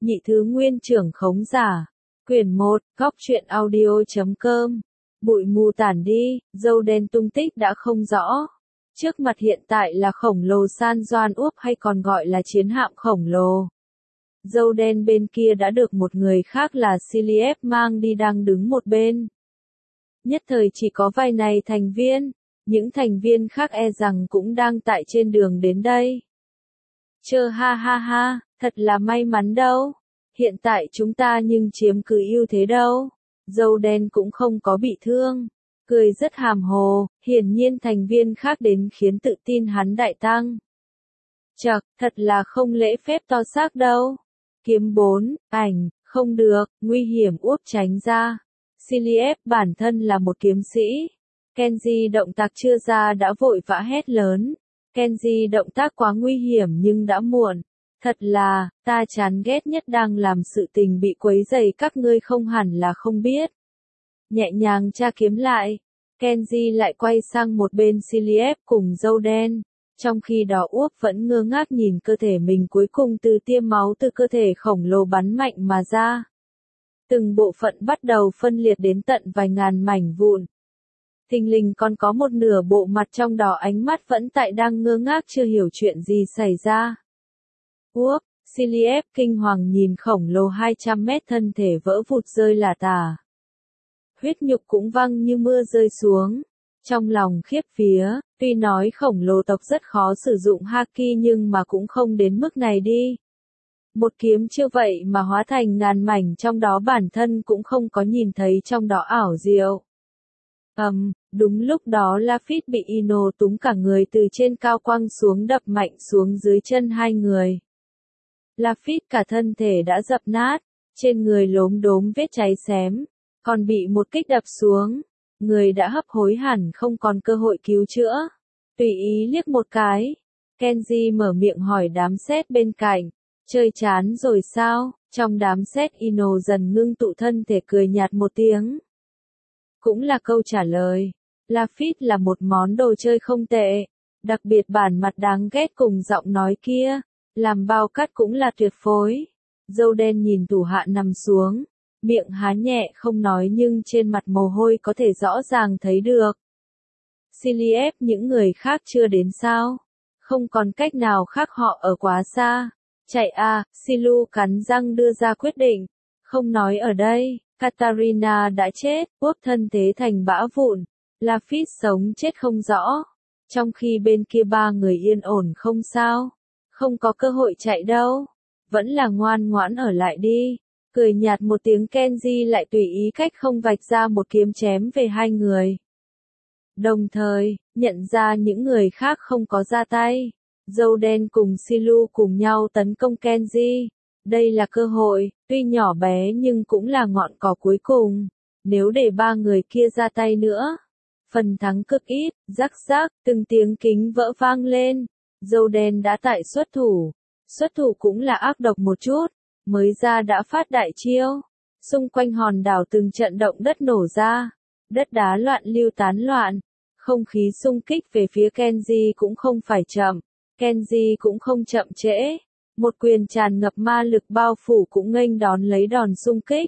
Nhị thứ nguyên trưởng khống giả. Quyển 1, góc truyện audio.com. Bụi mù tản đi, dâu đen tung tích đã không rõ. Trước mặt hiện tại là khổng lồ San Doan Úp hay còn gọi là chiến hạm khổng lồ. Dâu đen bên kia đã được một người khác là Siliep mang đi đang đứng một bên. Nhất thời chỉ có vài này thành viên, những thành viên khác e rằng cũng đang tại trên đường đến đây. Chơ ha ha ha, thật là may mắn đâu. Hiện tại chúng ta nhưng chiếm cứ ưu thế đâu. Dâu đen cũng không có bị thương. Cười rất hàm hồ, hiển nhiên thành viên khác đến khiến tự tin hắn đại tăng. Chậc, thật là không lễ phép to xác đâu. Kiếm 4, ảnh, không được, nguy hiểm úp tránh ra. Siliep bản thân là một kiếm sĩ. Kenji động tác chưa ra đã vội vã hét lớn. Kenji động tác quá nguy hiểm nhưng đã muộn. Thật là, ta chán ghét nhất đang làm sự tình bị quấy rầy các ngươi không hẳn là không biết. Nhẹ nhàng tra kiếm lại. Kenji lại quay sang một bên Siliep cùng dâu đen. Trong khi đó Úp vẫn ngơ ngác nhìn cơ thể mình cuối cùng từ tia máu từ cơ thể khổng lồ bắn mạnh mà ra. Từng bộ phận bắt đầu phân liệt đến tận vài ngàn mảnh vụn. Thình lình còn có một nửa bộ mặt trong đó ánh mắt vẫn tại đang ngơ ngác chưa hiểu chuyện gì xảy ra. Úp, Siliep kinh hoàng nhìn khổng lồ 200 mét thân thể vỡ vụt rơi lả tả. Huyết nhục cũng văng như mưa rơi xuống. Trong lòng khiếp vía, tuy nói khổng lồ tộc rất khó sử dụng haki nhưng mà cũng không đến mức này đi. Một kiếm chưa vậy mà hóa thành ngàn mảnh trong đó bản thân cũng không có nhìn thấy trong đó ảo diệu. Đúng lúc đó Laphit bị Ino túm cả người từ trên cao quăng xuống đập mạnh xuống dưới chân hai người. Laphit cả thân thể đã dập nát, trên người lốm đốm vết cháy xém, còn bị một kích đập xuống. Người đã hấp hối hẳn không còn cơ hội cứu chữa. Tùy ý liếc một cái. Kenji mở miệng hỏi đám sét bên cạnh. Chơi chán rồi sao? Trong đám sét Ino dần ngưng tụ thân thể cười nhạt một tiếng. Cũng là câu trả lời. Laphit là một món đồ chơi không tệ. Đặc biệt bản mặt đáng ghét cùng giọng nói kia. Làm bao cắt cũng là tuyệt phối. Dâu đen nhìn thủ hạ nằm xuống. Miệng há nhẹ không nói nhưng trên mặt mồ hôi có thể rõ ràng thấy được. Siliep những người khác chưa đến sao? Không còn cách nào khác họ ở quá xa. Chạy à, Silu cắn răng đưa ra quyết định. Không nói ở đây, Katarina đã chết, Úp thân thế thành bã vụn. Laphit sống chết không rõ. Trong khi bên kia ba người yên ổn không sao. Không có cơ hội chạy đâu. Vẫn là ngoan ngoãn ở lại đi. Cười nhạt một tiếng Kenji lại tùy ý cách không vạch ra một kiếm chém về hai người. Đồng thời, nhận ra những người khác không có ra tay. Dâu đen cùng Silu cùng nhau tấn công Kenji. Đây là cơ hội, tuy nhỏ bé nhưng cũng là ngọn cỏ cuối cùng. Nếu để ba người kia ra tay nữa, phần thắng cực ít, rắc rắc, từng tiếng kính vỡ vang lên. Dâu đen đã tại xuất thủ. Xuất thủ cũng là ác độc một chút. Mới ra đã phát đại chiêu. Xung quanh hòn đảo từng trận động đất nổ ra. Đất đá loạn lưu tán loạn. Không khí xung kích về phía Kenji cũng không phải chậm. Kenji cũng không chậm trễ. Một quyền tràn ngập ma lực bao phủ cũng nghênh đón lấy đòn xung kích.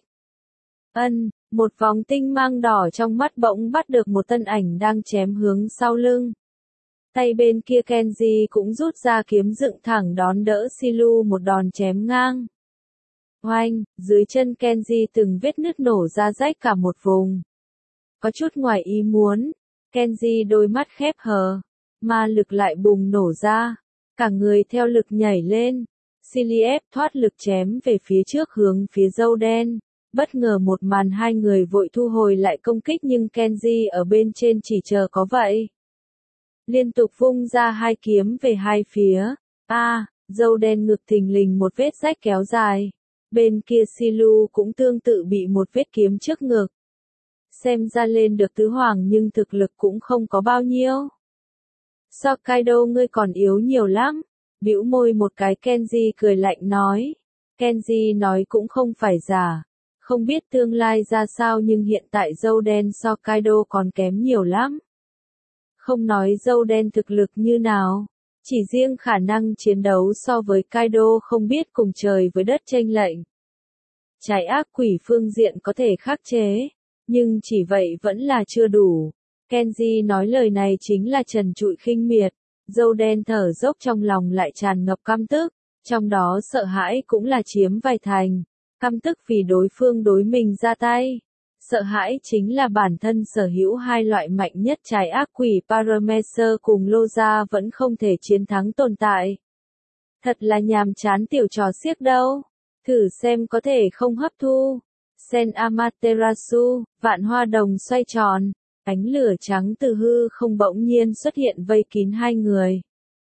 Một vòng tinh mang đỏ trong mắt bỗng bắt được một thân ảnh đang chém hướng sau lưng. Tay bên kia Kenji cũng rút ra kiếm dựng thẳng đón đỡ Silu một đòn chém ngang. Oanh, dưới chân Kenji từng vết nứt nổ ra rách cả một vùng. Có chút ngoài ý muốn, Kenji đôi mắt khép hờ, ma lực lại bùng nổ ra, cả người theo lực nhảy lên. Siliep thoát lực chém về phía trước hướng phía dâu đen. Bất ngờ một màn hai người vội thu hồi lại công kích nhưng Kenji ở bên trên chỉ chờ có vậy. Liên tục vung ra hai kiếm về hai phía. Dâu đen ngực thình lình một vết rách kéo dài. Bên kia Silu cũng tương tự bị một vết kiếm trước ngực. Xem ra lên được tứ hoàng nhưng thực lực cũng không có bao nhiêu. Hokkaido ngươi còn yếu nhiều lắm. Bĩu môi một cái Kenji cười lạnh nói. Kenji nói cũng không phải giả. Không biết tương lai ra sao nhưng hiện tại dâu đen Hokkaido còn kém nhiều lắm. Không nói dâu đen thực lực như nào. Chỉ riêng khả năng chiến đấu so với Kaido không biết cùng trời với đất chênh lệch. Trái ác quỷ phương diện có thể khắc chế, nhưng chỉ vậy vẫn là chưa đủ. Kenji nói lời này chính là trần trụi khinh miệt, dâu đen thở dốc trong lòng lại tràn ngập căm tức, trong đó sợ hãi cũng là chiếm vài thành, căm tức vì đối phương đối mình ra tay. Sợ hãi chính là bản thân sở hữu hai loại mạnh nhất trái ác quỷ Paramecer cùng Loja vẫn không thể chiến thắng tồn tại. Thật là nhàm chán tiểu trò xiếc đâu. Thử xem có thể không hấp thu. Sen Amaterasu, vạn hoa đồng xoay tròn, ánh lửa trắng từ hư không bỗng nhiên xuất hiện vây kín hai người.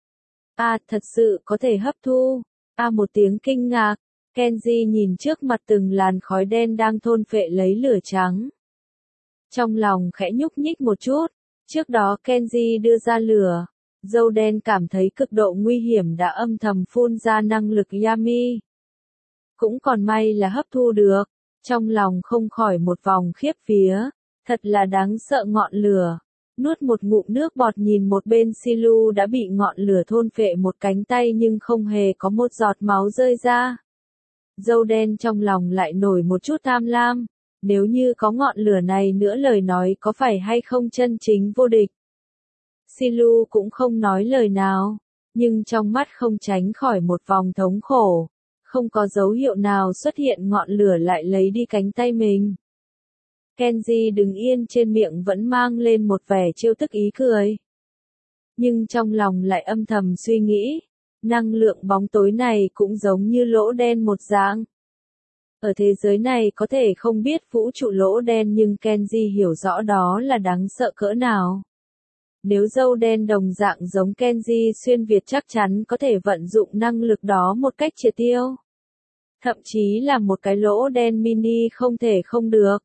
Thật sự có thể hấp thu. Một tiếng kinh ngạc. Kenji nhìn trước mặt từng làn khói đen đang thôn phệ lấy lửa trắng. Trong lòng khẽ nhúc nhích một chút, trước đó Kenji đưa ra lửa, dâu đen cảm thấy cực độ nguy hiểm đã âm thầm phun ra năng lực Yami. Cũng còn may là hấp thu được, trong lòng không khỏi một vòng khiếp vía, thật là đáng sợ ngọn lửa. Nuốt một ngụm nước bọt nhìn một bên Silu đã bị ngọn lửa thôn phệ một cánh tay nhưng không hề có một giọt máu rơi ra. Dâu đen trong lòng lại nổi một chút tham lam, nếu như có ngọn lửa này nữa lời nói có phải hay không chân chính vô địch. Silu cũng không nói lời nào, nhưng trong mắt không tránh khỏi một vòng thống khổ, không có dấu hiệu nào xuất hiện ngọn lửa lại lấy đi cánh tay mình. Kenji đứng yên trên miệng vẫn mang lên một vẻ trêu tức ý cười. Nhưng trong lòng lại âm thầm suy nghĩ. Năng lượng bóng tối này cũng giống như lỗ đen một dạng. Ở thế giới này có thể không biết vũ trụ lỗ đen nhưng Kenji hiểu rõ đó là đáng sợ cỡ nào. Nếu dâu đen đồng dạng giống Kenji xuyên Việt chắc chắn có thể vận dụng năng lực đó một cách triệt tiêu. Thậm chí là một cái lỗ đen mini không thể không được.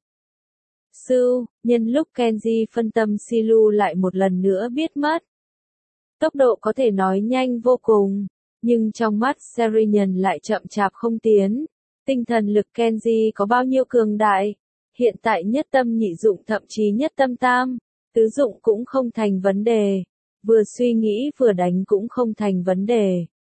Nhân lúc Kenji phân tâm Silu lại một lần nữa biết mất. Tốc độ có thể nói nhanh vô cùng, nhưng trong mắt Serian lại chậm chạp không tiến. Tinh thần lực Kenji có bao nhiêu cường đại, hiện tại nhất tâm nhị dụng thậm chí nhất tâm tam, tứ dụng cũng không thành vấn đề, vừa suy nghĩ vừa đánh cũng không thành vấn đề.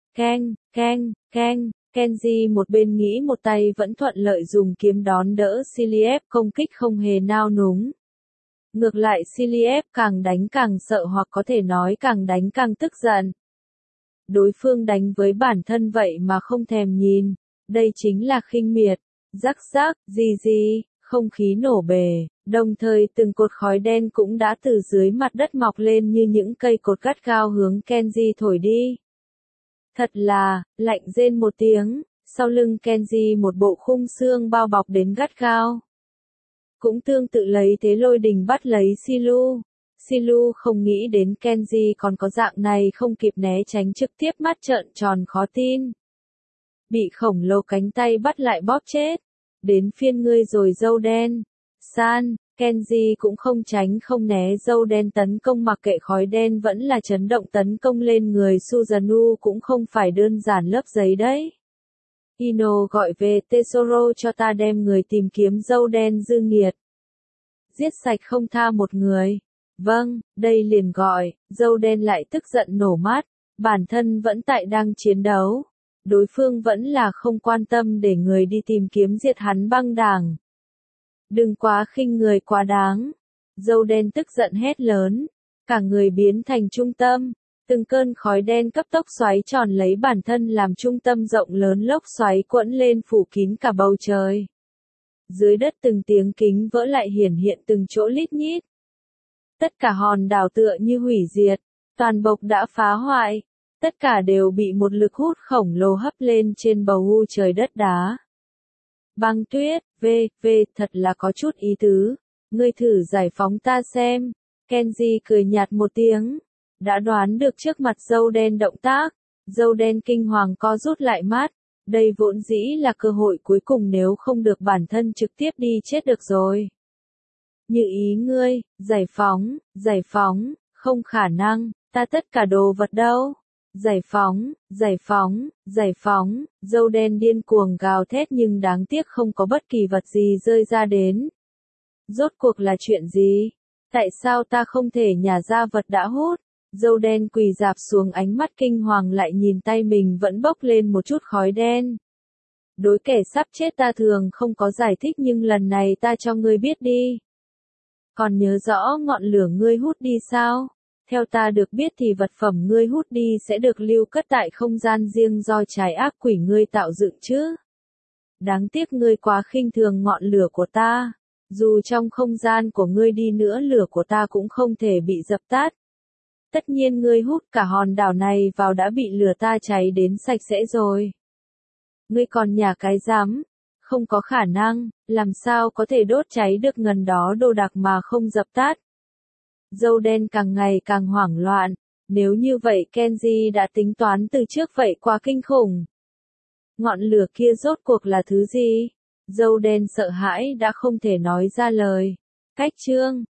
Kenji một bên nghĩ một tay vẫn thuận lợi dùng kiếm đón đỡ Siliep công kích không hề nao núng. Ngược lại Siliep càng đánh càng sợ hoặc có thể nói càng đánh càng tức giận. Đối phương đánh với bản thân vậy mà không thèm nhìn, đây chính là khinh miệt. Rắc rắc, gì, không khí nổ bể, đồng thời từng cột khói đen cũng đã từ dưới mặt đất mọc lên như những cây cột gắt gao hướng Kenji thổi đi. Thật là, lạnh rên một tiếng, sau lưng Kenji một bộ khung xương bao bọc đến gắt gao. Cũng tương tự lấy thế lôi đình bắt lấy Silu. Silu không nghĩ đến Kenji còn có dạng này không kịp né tránh trực tiếp mắt trợn tròn khó tin. Bị khổng lồ cánh tay bắt lại bóp chết. Đến phiên ngươi rồi dâu đen. Kenji cũng không tránh không né dâu đen tấn công mặc kệ khói đen vẫn là chấn động tấn công lên người Susanoo cũng không phải đơn giản lớp giấy đấy. Ino gọi về Tesoro cho ta đem người tìm kiếm dâu đen dư nghiệt. Giết sạch không tha một người. Vâng, đây liền gọi, dâu đen lại tức giận nổ mắt, bản thân vẫn tại đang chiến đấu. Đối phương vẫn là không quan tâm để người đi tìm kiếm diệt hắn băng đảng. Đừng quá khinh người quá đáng. Dâu đen tức giận hét lớn, cả người biến thành trung tâm. Từng cơn khói đen cấp tốc xoáy tròn lấy bản thân làm trung tâm rộng lớn lốc xoáy quẫn lên phủ kín cả bầu trời. Dưới đất từng tiếng kính vỡ lại hiển hiện từng chỗ lít nhít. Tất cả hòn đảo tựa như hủy diệt, toàn bộc đã phá hoại, tất cả đều bị một lực hút khổng lồ hấp lên trên bầu u trời đất đá. Băng tuyết, thật là có chút ý tứ, ngươi thử giải phóng ta xem. Kenji cười nhạt một tiếng, đã đoán được trước mặt dâu đen động tác, dâu đen kinh hoàng co rút lại mắt, đây vốn dĩ là cơ hội cuối cùng nếu không được bản thân trực tiếp đi chết được rồi. Như ý ngươi, giải phóng, không khả năng, ta tất cả đồ vật đâu. Giải phóng, dâu đen điên cuồng gào thét nhưng đáng tiếc không có bất kỳ vật gì rơi ra đến. Rốt cuộc là chuyện gì? Tại sao ta không thể nhả ra vật đã hút? Dâu đen quỳ rạp xuống, ánh mắt kinh hoàng lại nhìn tay mình vẫn bốc lên một chút khói đen. Đối kẻ sắp chết ta thường không có giải thích, nhưng lần này ta cho ngươi biết đi. Còn nhớ rõ ngọn lửa ngươi hút đi sao? Theo ta được biết thì vật phẩm ngươi hút đi sẽ được lưu cất tại không gian riêng do trái ác quỷ ngươi tạo dựng chứ. Đáng tiếc ngươi quá khinh thường ngọn lửa của ta. Dù trong không gian của ngươi đi nữa, lửa của ta cũng không thể bị dập tắt. Tất nhiên ngươi hút cả hòn đảo này vào đã bị lửa ta cháy đến sạch sẽ rồi. Ngươi còn nhả cái rắm, không có khả năng, làm sao có thể đốt cháy được ngần đó đồ đạc mà không dập tắt. Dâu đen càng ngày càng hoảng loạn, nếu như vậy Kenji đã tính toán từ trước vậy quá kinh khủng. Ngọn lửa kia rốt cuộc là thứ gì? Dâu đen sợ hãi đã không thể nói ra lời. Cách chương